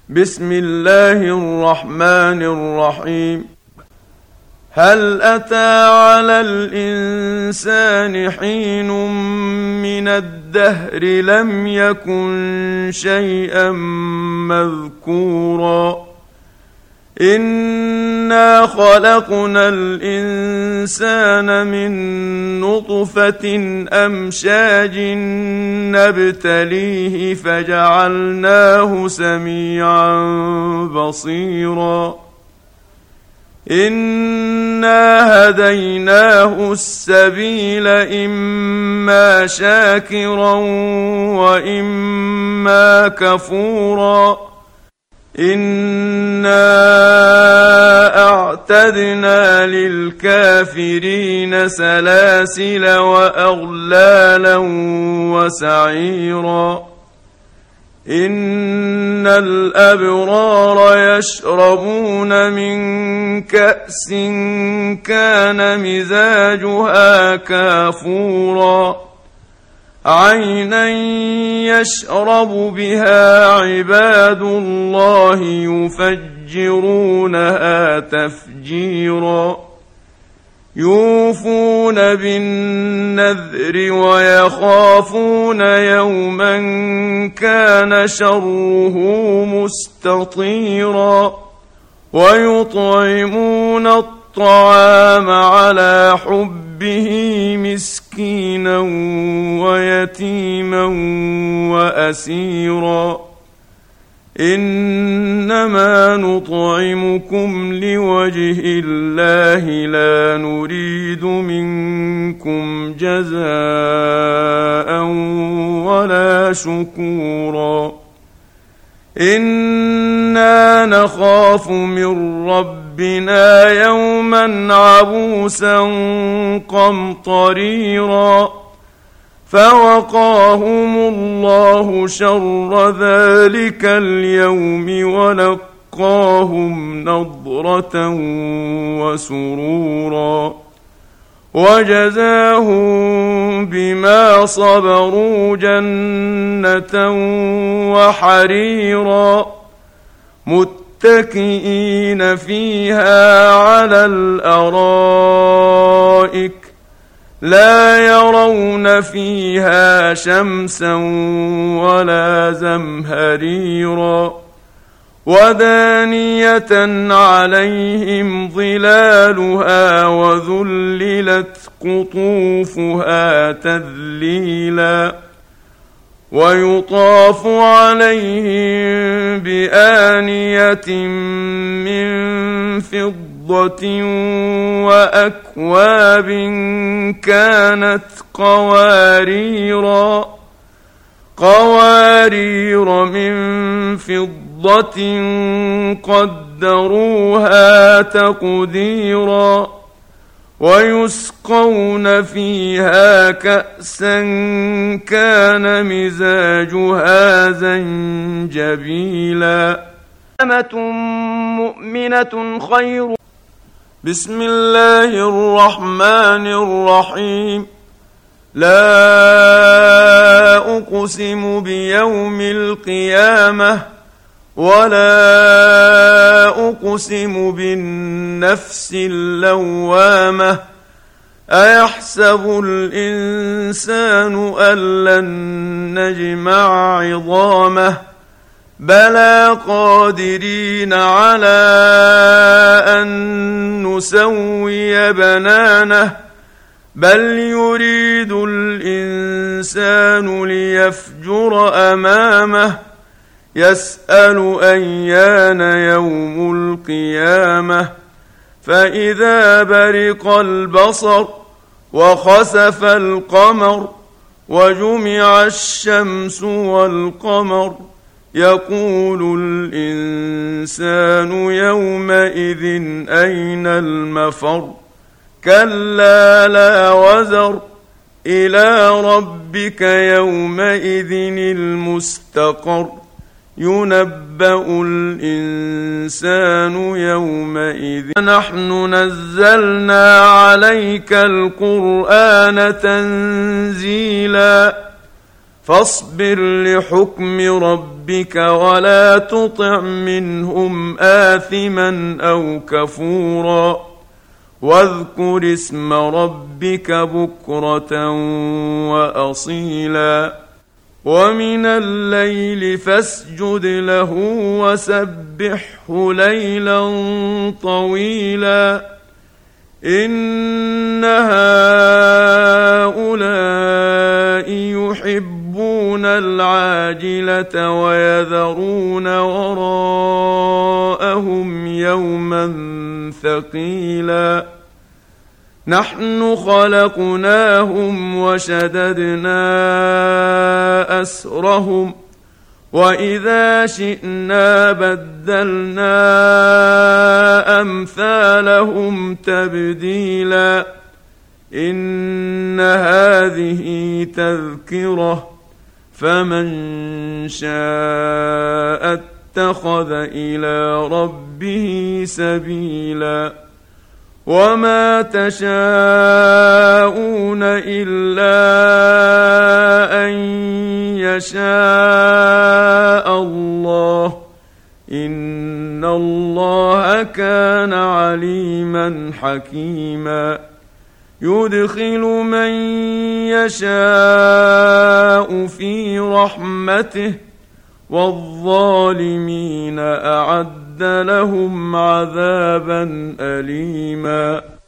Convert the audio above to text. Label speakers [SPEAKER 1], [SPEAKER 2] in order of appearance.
[SPEAKER 1] بسم الله الرحمن الرحيم. هل أتى على الإنسان حين من الدهر لم يكن شيئا مذكورا إنا خلقنا الإنسان من نطفة أمشاج نبتليه فجعلناه سميعا بصيرا إنا هديناه السبيل إما شاكرا وإما كفورا إنا أعتدنا للكافرين سلاسل وأغلالا وسعيرا إن الأبرار يشربون من كأس كان مزاجها كافورا عينا يشرب بها عباد الله يفجرونها تفجيرا يوفون بالنذر ويخافون يوما كان شره مستطيرا ويطعمون الطعام على حبه مسكينا ويتيما وأسيرا إنما نطعمكم لوجه الله لا نريد منكم جزاء ولا شكورا إنا نخاف من ربنا يوما عبوسا قمطريرا فوقاهم الله شر ذلك اليوم ولقاهم نضرة وسرورا وجزاهم بما صبروا جنة وحريرا متكئين فيها على الأرائك لا يرون فيها شمسا ولا زمهريرا ودانية عليهم ظلالها وذللت قطوفها تذليلا ويطاف عليهم بآنية من فضة وأكواب كانت قوارير من فضة قدروها تقديرا ويسقون فيها كأسا كان مزاجها زنجبيلا أمة مؤمنة خير. بسم الله الرحمن الرحيم. لا أقسم بيوم القيامة ولا أقسم بالنفس اللوامة أيحسب الإنسان أن لن نجمع عظامه بلى قادرين على أن نسوي بنانه بل يريد الإنسان ليفجر أمامه يسأل أيان يوم القيامة فإذا برق البصر وخسف القمر وجمع الشمس والقمر يقول الإنسان يومئذ أين المفر كلا لا وزر إلى ربك يومئذ المستقر ينبأ الإنسان يومئذ نحن نزلنا عليك القرآن تنزيلا فاصبر لحكم ربك ربك ولا تطع منهم آثما أو كفورا واذكر اسم ربك بكرة وأصيلا ومن الليل فاسجد له وسبحه ليلا طويلا إن هؤلاء يحبون العاجلة ويذرون وراءهم يوما ثقيلا نحن خلقناهم وشددنا أسرهم وإذا شئنا بدلنا أمثالهم تبديلا إن هذه تذكرة فمن شاء اتخذ إلى ربه سبيلا وما تشاءون إلا أن يشاء الله إن الله كان عليما حكيما يدخل من يشاء في رحمته والظالمين أعد لهم عذابا أليما